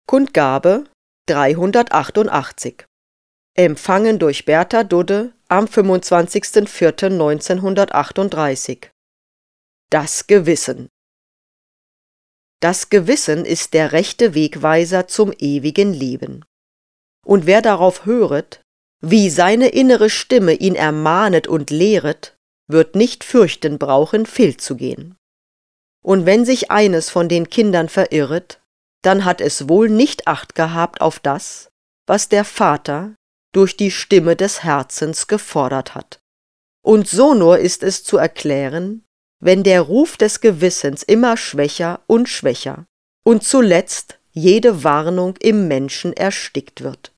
Kundgabe 388. Empfangen durch Bertha Dudde am 25.04.1938. Das Gewissen. Das Gewissen ist der rechte Wegweiser zum ewigen Leben. Und wer darauf höret, wie seine innere Stimme ihn ermahnet und lehret, wird nicht fürchten brauchen, fehlzugehen. Und wenn sich eines von den Kindern verirret, dann hat es wohl nicht Acht gehabt auf das, was der Vater durch die Stimme des Herzens gefordert hat. Und so nur ist es zu erklären, wenn der Ruf des Gewissens immer schwächer und schwächer und zuletzt jede Warnung im Menschen erstickt wird.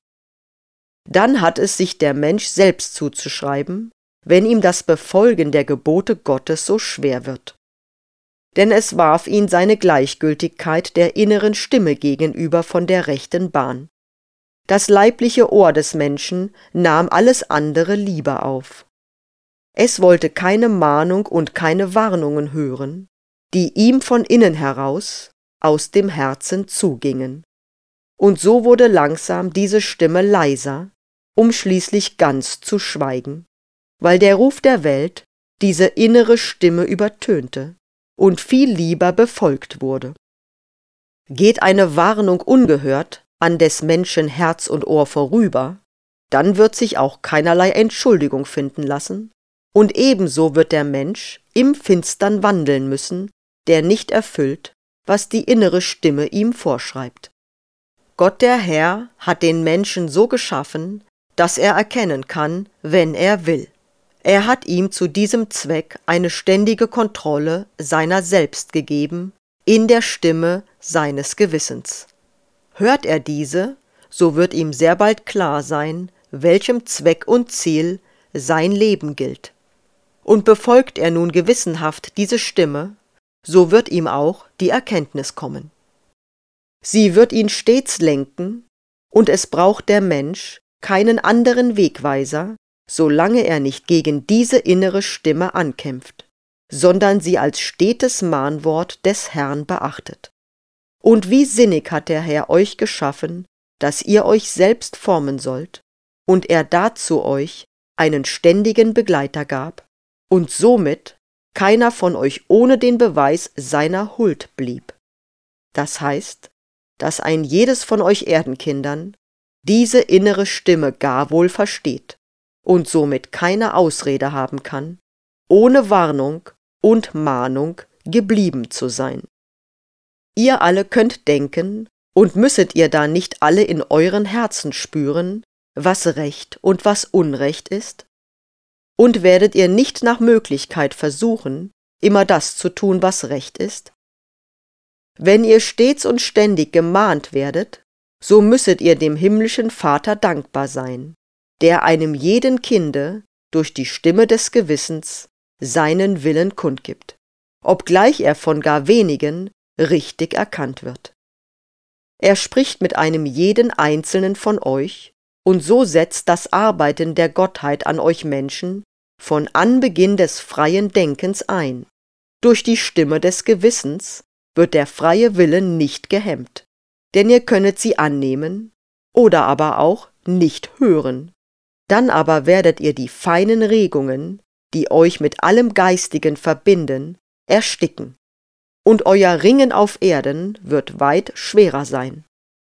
Dann hat es sich der Mensch selbst zuzuschreiben, wenn ihm das Befolgen der Gebote Gottes so schwer wird. Denn es warf ihn seine Gleichgültigkeit der inneren Stimme gegenüber von der rechten Bahn. Das leibliche Ohr des Menschen nahm alles andere lieber auf. Es wollte keine Mahnung und keine Warnungen hören, die ihm von innen heraus, aus dem Herzen zugingen. Und so wurde langsam diese Stimme leiser, um schließlich ganz zu schweigen, weil der Ruf der Welt diese innere Stimme übertönte und viel lieber befolgt wurde. Geht eine Warnung ungehört an des Menschen Herz und Ohr vorüber, dann wird sich auch keinerlei Entschuldigung finden lassen, und ebenso wird der Mensch im Finstern wandeln müssen, der nicht erfüllt, was die innere Stimme ihm vorschreibt. Gott der Herr hat den Menschen so geschaffen, dass er erkennen kann, wenn er will. Er hat ihm zu diesem Zweck eine ständige Kontrolle seiner selbst gegeben, in der Stimme seines Gewissens. Hört er diese, so wird ihm sehr bald klar sein, welchem Zweck und Ziel sein Leben gilt. Und befolgt er nun gewissenhaft diese Stimme, so wird ihm auch die Erkenntnis kommen. Sie wird ihn stets lenken, und es braucht der Mensch keinen anderen Wegweiser, solange er nicht gegen diese innere Stimme ankämpft, sondern sie als stetes Mahnwort des Herrn beachtet. Und wie sinnig hat der Herr euch geschaffen, dass ihr euch selbst formen sollt, und er dazu euch einen ständigen Begleiter gab, und somit keiner von euch ohne den Beweis seiner Huld blieb. Das heißt, dass ein jedes von euch Erdenkindern diese innere Stimme gar wohl versteht und somit keine Ausrede haben kann, ohne Warnung und Mahnung geblieben zu sein. Ihr alle könnt denken, und müsset ihr da nicht alle in euren Herzen spüren, was Recht und was Unrecht ist? Und werdet ihr nicht nach Möglichkeit versuchen, immer das zu tun, was recht ist? Wenn ihr stets und ständig gemahnt werdet, so müsset ihr dem himmlischen Vater dankbar sein, der einem jeden Kinde durch die Stimme des Gewissens seinen Willen kundgibt, obgleich er von gar wenigen richtig erkannt wird. Er spricht mit einem jeden einzelnen von euch, und so setzt das Arbeiten der Gottheit an euch Menschen von Anbeginn des freien Denkens ein. Durch die Stimme des Gewissens wird der freie Wille nicht gehemmt, denn ihr könnet sie annehmen oder aber auch nicht hören. Dann aber werdet ihr die feinen Regungen, die euch mit allem Geistigen verbinden, ersticken, und euer Ringen auf Erden wird weit schwerer sein.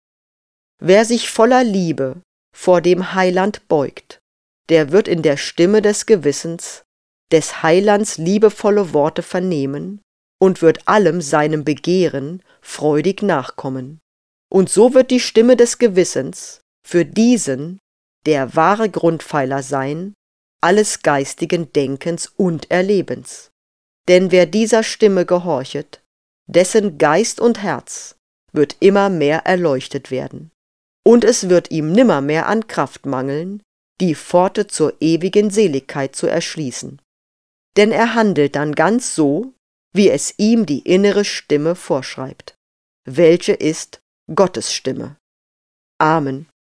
Wer sich voller Liebe vor dem Heiland beugt, der wird in der Stimme des Gewissens des Heilands liebevolle Worte vernehmen und wird allem seinem Begehren freudig nachkommen. Und so wird die Stimme des Gewissens für diesen der wahre Grundpfeiler sein, alles geistigen Denkens und Erlebens. Denn wer dieser Stimme gehorchet, dessen Geist und Herz wird immer mehr erleuchtet werden. Und es wird ihm nimmermehr an Kraft mangeln, die Pforte zur ewigen Seligkeit zu erschließen. Denn er handelt dann ganz so, wie es ihm die innere Stimme vorschreibt, welche ist Gottes Stimme. Amen.